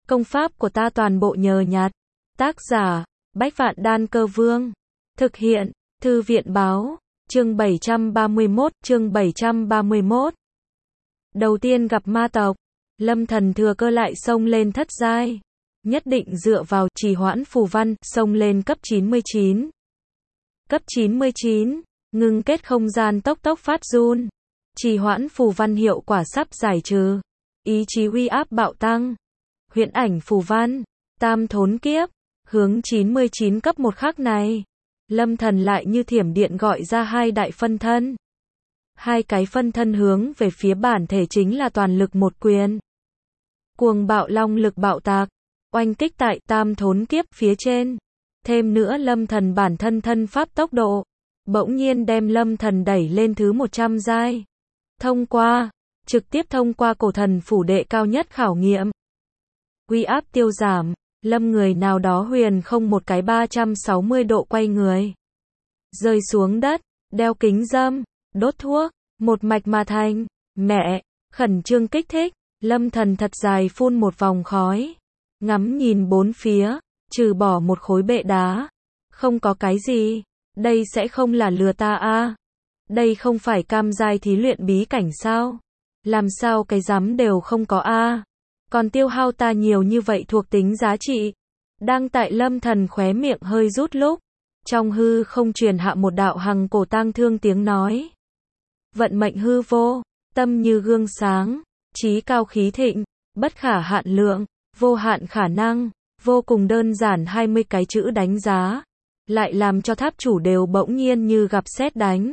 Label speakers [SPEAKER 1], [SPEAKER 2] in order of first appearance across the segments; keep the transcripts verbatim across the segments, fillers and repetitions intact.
[SPEAKER 1] Công pháp của ta toàn bộ nhờ nhặt. Tác giả, Bách Vạn Đan Cơ Vương. Thực hiện, Thư viện Báo. Chương bảy trăm ba mươi mốt, chương bảy trăm ba mươi mốt. Đầu tiên gặp ma tộc, Lâm Thần thừa cơ lại xông lên thất giai. Nhất định dựa vào trì hoãn phù văn, xông lên cấp chín mươi chín. Cấp chín mươi chín, ngưng kết không gian tốc tốc phát run. Trì hoãn phù văn hiệu quả sắp giải trừ. Ý chí uy áp bạo tăng. Huyễn ảnh phù văn, tam thốn kiếp, hướng chín mươi chín cấp một khắc này. Lâm Thần lại như thiểm điện gọi ra hai đại phân thân. Hai cái phân thân hướng về phía bản thể chính là toàn lực một quyền. Cuồng bạo long lực bạo tạc, oanh kích tại tam thốn kiếp phía trên. Thêm nữa Lâm Thần bản thân thân pháp tốc độ, bỗng nhiên đem Lâm Thần đẩy lên thứ một trăm giai. Thông qua, trực tiếp thông qua cổ thần phủ đệ cao nhất khảo nghiệm. Uy áp tiêu giảm, Lâm người nào đó huyền không một cái ba trăm sáu mươi độ quay người. Rơi xuống đất, đeo kính râm, đốt thuốc, một mạch mà thành. Mẹ, khẩn trương kích thích, Lâm Thần thật dài phun một vòng khói. Ngắm nhìn bốn phía, trừ bỏ một khối bệ đá. Không có cái gì, đây sẽ không là lừa ta a? Đây không phải cam giai thí luyện bí cảnh sao? Làm sao cái rắm đều không có a? Còn tiêu hao ta nhiều như vậy thuộc tính giá trị. Đang tại Lâm Thần khóe miệng hơi rút lúc, trong hư không truyền hạ một đạo hằng cổ tang thương tiếng nói. Vận mệnh hư vô, tâm như gương sáng, trí cao khí thịnh, bất khả hạn lượng, vô hạn khả năng, vô cùng đơn giản hai mươi cái chữ đánh giá, lại làm cho tháp chủ đều bỗng nhiên như gặp sét đánh.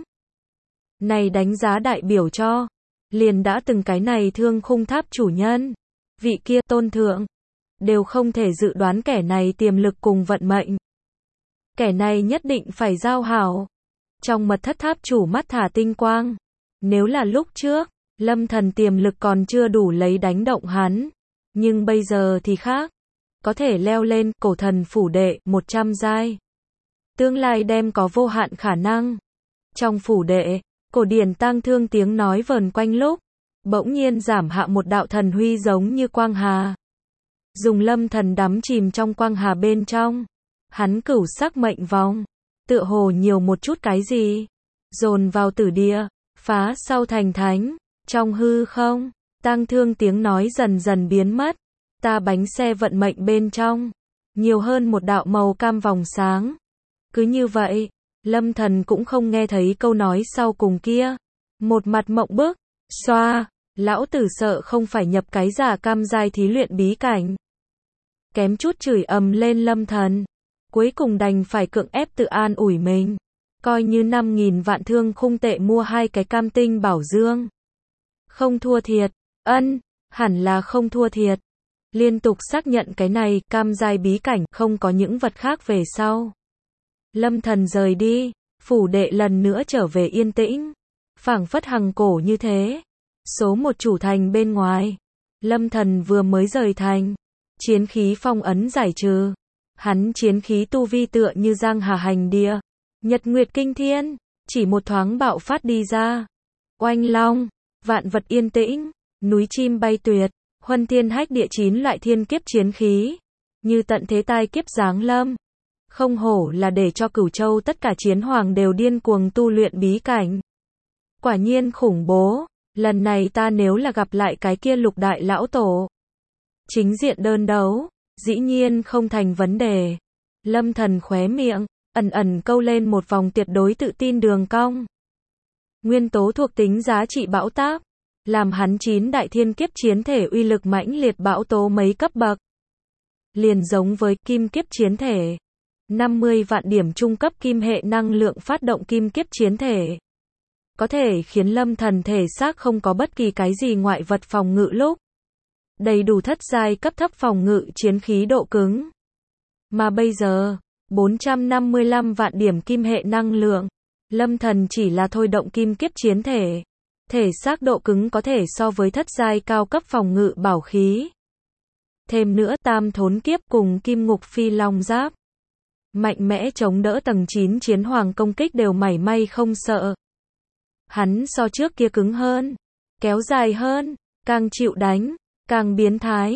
[SPEAKER 1] Này đánh giá đại biểu cho, liền đã từng cái này thương khung tháp chủ nhân, vị kia tôn thượng, đều không thể dự đoán kẻ này tiềm lực cùng vận mệnh. Kẻ này nhất định phải giao hảo. Trong mật thất tháp chủ mắt thả tinh quang. Nếu là lúc trước, Lâm Thần tiềm lực còn chưa đủ lấy đánh động hắn. Nhưng bây giờ thì khác. Có thể leo lên cổ thần phủ đệ một trăm giai. Tương lai đem có vô hạn khả năng. Trong phủ đệ, cổ điển tang thương tiếng nói vờn quanh lúc. Bỗng nhiên giảm hạ một đạo thần huy giống như quang hà. Dùng Lâm Thần đắm chìm trong quang hà bên trong. Hắn cửu sắc mệnh vòng, tựa hồ nhiều một chút cái gì, dồn vào tử địa, phá sau thành thánh, trong hư không, tang thương tiếng nói dần dần biến mất, ta bánh xe vận mệnh bên trong, nhiều hơn một đạo màu cam vòng sáng. Cứ như vậy, Lâm Thần cũng không nghe thấy câu nói sau cùng kia, một mặt mộng bức, xoa, lão tử sợ không phải nhập cái giả cam giai thí luyện bí cảnh. Kém chút chửi ầm lên Lâm Thần. Cuối cùng đành phải cưỡng ép tự an ủi mình. Coi như năm nghìn vạn thương khung tệ mua hai cái cam tinh bảo dương. Không thua thiệt. Ân, hẳn là không thua thiệt. Liên tục xác nhận cái này, cam giai bí cảnh, không có những vật khác về sau. Lâm Thần rời đi, phủ đệ lần nữa trở về yên tĩnh. Phảng phất hằng cổ như thế. Số một chủ thành bên ngoài. Lâm Thần vừa mới rời thành. Chiến khí phong ấn giải trừ. Hắn chiến khí tu vi tựa như giang hà hành địa, nhật nguyệt kinh thiên, chỉ một thoáng bạo phát đi ra. Oanh long, vạn vật yên tĩnh, núi chim bay tuyệt, huân thiên hách địa chín loại thiên kiếp chiến khí, như tận thế tai kiếp giáng lâm. Không hổ là để cho Cửu Châu tất cả chiến hoàng đều điên cuồng tu luyện bí cảnh. Quả nhiên khủng bố, lần này ta nếu là gặp lại cái kia lục đại lão tổ, chính diện đơn đấu, dĩ nhiên không thành vấn đề. Lâm Thần khóe miệng, ẩn ẩn câu lên một vòng tuyệt đối tự tin đường cong. Nguyên tố thuộc tính giá trị bão táp, làm hắn chín đại thiên kiếp chiến thể uy lực mãnh liệt bão tố mấy cấp bậc. Liền giống với kim kiếp chiến thể. năm mươi vạn điểm trung cấp kim hệ năng lượng phát động kim kiếp chiến thể. Có thể khiến Lâm Thần thể xác không có bất kỳ cái gì ngoại vật phòng ngự lúc. Đầy đủ thất giai cấp thấp phòng ngự chiến khí độ cứng. Mà bây giờ, bốn trăm năm mươi lăm vạn điểm kim hệ năng lượng. Lâm Thần chỉ là thôi động kim kiếp chiến thể. Thể xác độ cứng có thể so với thất giai cao cấp phòng ngự bảo khí. Thêm nữa tam thốn kiếp cùng kim ngục phi long giáp. Mạnh mẽ chống đỡ tầng chín chiến hoàng công kích đều mảy may không sợ. Hắn so trước kia cứng hơn, kéo dài hơn, càng chịu đánh, càng biến thái.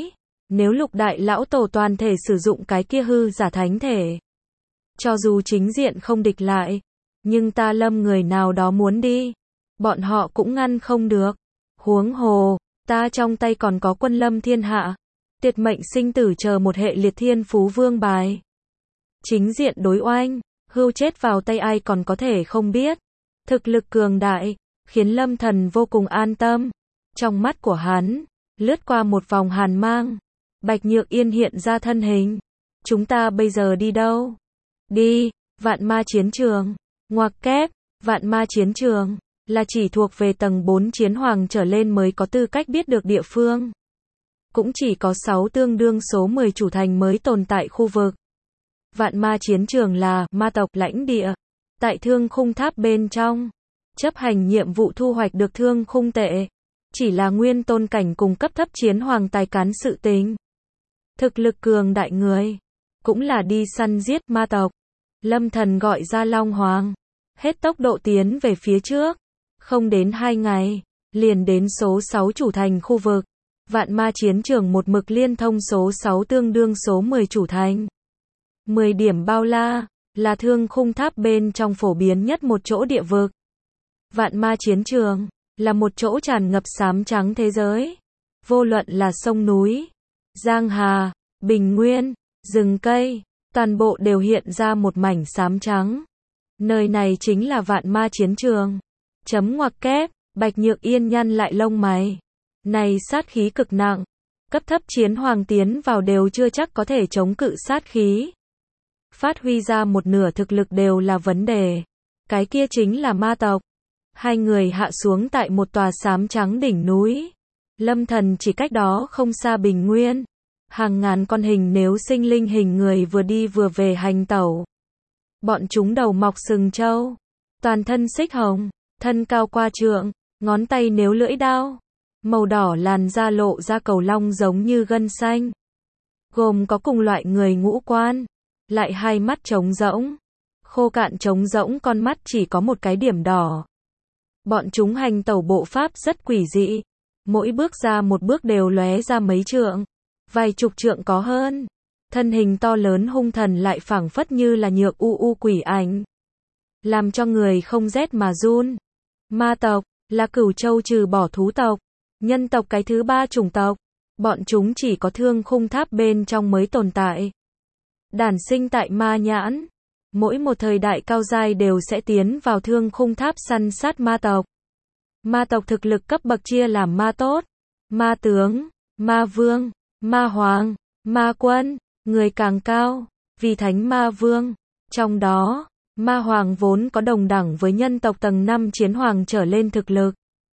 [SPEAKER 1] Nếu lục đại lão tổ toàn thể sử dụng cái kia hư giả thánh thể, cho dù chính diện không địch lại, nhưng ta Lâm người nào đó muốn đi, bọn họ cũng ngăn không được. Huống hồ, ta trong tay còn có quân lâm thiên hạ, tuyệt mệnh sinh tử chờ một hệ liệt thiên phú vương bài. Chính diện đối oanh, hưu chết vào tay ai còn có thể không biết. Thực lực cường đại, khiến Lâm Thần vô cùng an tâm. Trong mắt của hắn, lướt qua một vòng hàn mang. Bạch Nhược Yên hiện ra thân hình. Chúng ta bây giờ đi đâu? Đi, vạn ma chiến trường. Ngoặc kép, vạn ma chiến trường, là chỉ thuộc về tầng bốn chiến hoàng trở lên mới có tư cách biết được địa phương. Cũng chỉ có sáu tương đương số mười chủ thành mới tồn tại khu vực. Vạn ma chiến trường là ma tộc lãnh địa. Tại thương khung tháp bên trong, chấp hành nhiệm vụ thu hoạch được thương khung tệ. Chỉ là nguyên tôn cảnh cùng cấp thấp chiến hoàng tài cán sự tình. Thực lực cường đại người, cũng là đi săn giết ma tộc. Lâm Thần gọi ra Long Hoàng, hết tốc độ tiến về phía trước. Không đến hai ngày, liền đến số sáu chủ thành khu vực. Vạn ma chiến trường một mực liên thông số sáu tương đương số mười chủ thành. mười điểm bao la, là thương khung tháp bên trong phổ biến nhất một chỗ địa vực. Vạn ma chiến trường, là một chỗ tràn ngập xám trắng thế giới. Vô luận là sông núi, giang hà, bình nguyên, rừng cây, toàn bộ đều hiện ra một mảnh xám trắng. Nơi này chính là vạn ma chiến trường. Chấm ngoặc kép, Bạch Nhược Yên nhăn lại lông mày. Này sát khí cực nặng. Cấp thấp chiến hoàng tiến vào đều chưa chắc có thể chống cự sát khí. Phát huy ra một nửa thực lực đều là vấn đề. Cái kia chính là ma tộc. Hai người hạ xuống tại một tòa xám trắng đỉnh núi. Lâm Thần chỉ cách đó không xa bình nguyên. Hàng ngàn con hình nếu sinh linh hình người vừa đi vừa về hành tẩu. Bọn chúng đầu mọc sừng trâu, toàn thân xích hồng, thân cao qua trượng, ngón tay nếu lưỡi đao, màu đỏ làn da lộ ra cầu long giống như gân xanh. Gồm có cùng loại người ngũ quan, lại hai mắt trống rỗng, khô cạn trống rỗng con mắt chỉ có một cái điểm đỏ. Bọn chúng hành tẩu bộ pháp rất quỷ dị, mỗi bước ra một bước đều lóe ra mấy trượng, vài chục trượng có hơn. Thân hình to lớn hung thần lại phảng phất như là nhược u u quỷ ảnh, làm cho người không rét mà run. Ma tộc là Cửu Châu trừ bỏ thú tộc, nhân tộc cái thứ ba chủng tộc. Bọn chúng chỉ có thương khung tháp bên trong mới tồn tại. Đản sinh tại ma nhãn, mỗi một thời đại cao giai đều sẽ tiến vào thương khung tháp săn sát ma tộc. Ma tộc thực lực cấp bậc chia làm ma tốt, ma tướng, ma vương, ma hoàng, ma quân. Người càng cao, vì thánh ma vương. Trong đó, ma hoàng vốn có đồng đẳng với nhân tộc tầng năm chiến hoàng trở lên thực lực.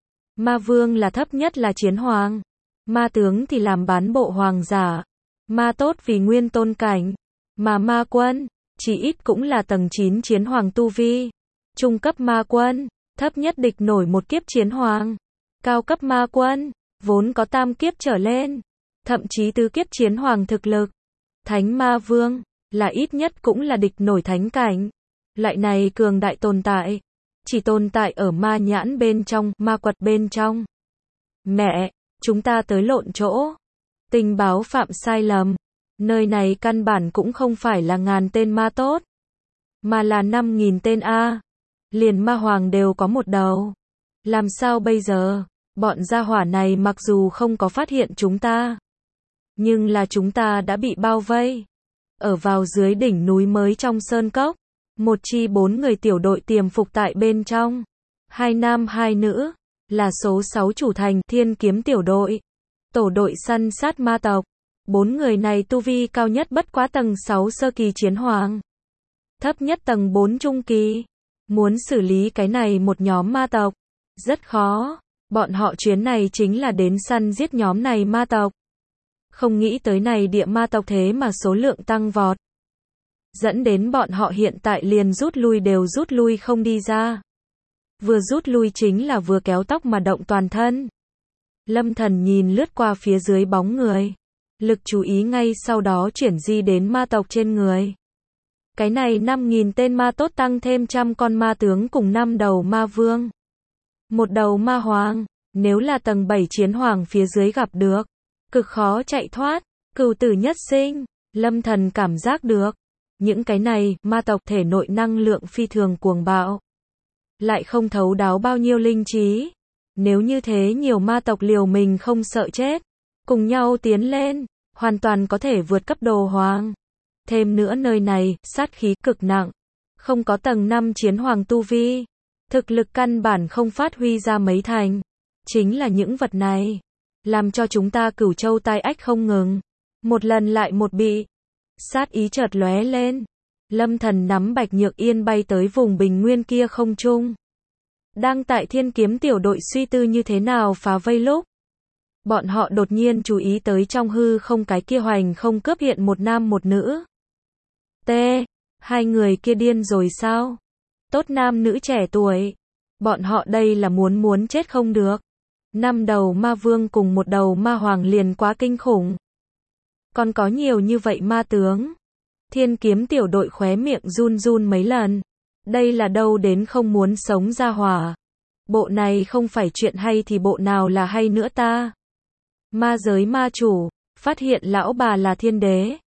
[SPEAKER 1] Ma vương là thấp nhất là chiến hoàng. Ma tướng thì làm bán bộ hoàng giả. Ma tốt vì nguyên tôn cảnh. Mà ma quân, chỉ ít cũng là tầng chín chiến hoàng tu vi. Trung cấp ma quân, thấp nhất địch nổi một kiếp chiến hoàng. Cao cấp ma quân, vốn có tam kiếp trở lên. Thậm chí tứ kiếp chiến hoàng thực lực. Thánh ma vương, là ít nhất cũng là địch nổi thánh cảnh. Loại này cường đại tồn tại, chỉ tồn tại ở ma nhãn bên trong, ma quật bên trong. Mẹ, chúng ta tới lộn chỗ. Tình báo phạm sai lầm. Nơi này căn bản cũng không phải là ngàn tên ma tốt, mà là năm nghìn tên A. Liền ma hoàng đều có một đầu. Làm sao bây giờ? Bọn gia hỏa này mặc dù không có phát hiện chúng ta, nhưng là chúng ta đã bị bao vây. Ở vào dưới đỉnh núi mới trong sơn cốc, một chi bốn người tiểu đội tiềm phục tại bên trong. Hai nam hai nữ, là số sáu chủ thành Thiên Kiếm tiểu đội. Tổ đội săn sát ma tộc. Bốn người này tu vi cao nhất bất quá tầng sáu sơ kỳ chiến hoàng. Thấp nhất tầng bốn trung kỳ. Muốn xử lý cái này một nhóm ma tộc, rất khó. Bọn họ chuyến này chính là đến săn giết nhóm này ma tộc. Không nghĩ tới này địa ma tộc thế mà số lượng tăng vọt. Dẫn đến bọn họ hiện tại liền rút lui đều rút lui không đi ra. Vừa rút lui chính là vừa kéo tóc mà động toàn thân. Lâm Thần nhìn lướt qua phía dưới bóng người. Lực chú ý ngay sau đó chuyển di đến ma tộc trên người. Cái này năm nghìn tên ma tốt tăng thêm trăm con ma tướng cùng năm đầu ma vương. Một đầu ma hoàng, nếu là tầng bảy chiến hoàng phía dưới gặp được, cực khó chạy thoát. Cửu tử nhất sinh, Lâm Thần cảm giác được. Những cái này, ma tộc thể nội năng lượng phi thường cuồng bạo. Lại không thấu đáo bao nhiêu linh trí. Nếu như thế nhiều ma tộc liều mình không sợ chết. Cùng nhau tiến lên, hoàn toàn có thể vượt cấp đồ hoàng. Thêm nữa nơi này, sát khí cực nặng. Không có tầng năm chiến hoàng tu vi. Thực lực căn bản không phát huy ra mấy thành. Chính là những vật này. Làm cho chúng ta Cửu Châu tai ách không ngừng. Một lần lại một bị. Sát ý chợt lóe lên. Lâm Thần nắm Bạch Nhược Yên bay tới vùng bình nguyên kia không trung. Đang tại Thiên Kiếm tiểu đội suy tư như thế nào phá vây lúc. Bọn họ đột nhiên chú ý tới trong hư không cái kia hoành không cướp hiện một nam một nữ. T. Hai người kia điên rồi sao? Tốt nam nữ trẻ tuổi. Bọn họ đây là muốn muốn chết không được. Năm đầu ma vương cùng một đầu ma hoàng liền quá kinh khủng. Còn có nhiều như vậy ma tướng. Thiên Kiếm tiểu đội khóe miệng run run mấy lần. Đây là đâu đến không muốn sống ra hỏa. Bộ này không phải chuyện hay thì bộ nào là hay nữa ta. Ma giới ma chủ, phát hiện lão bà là thiên đế.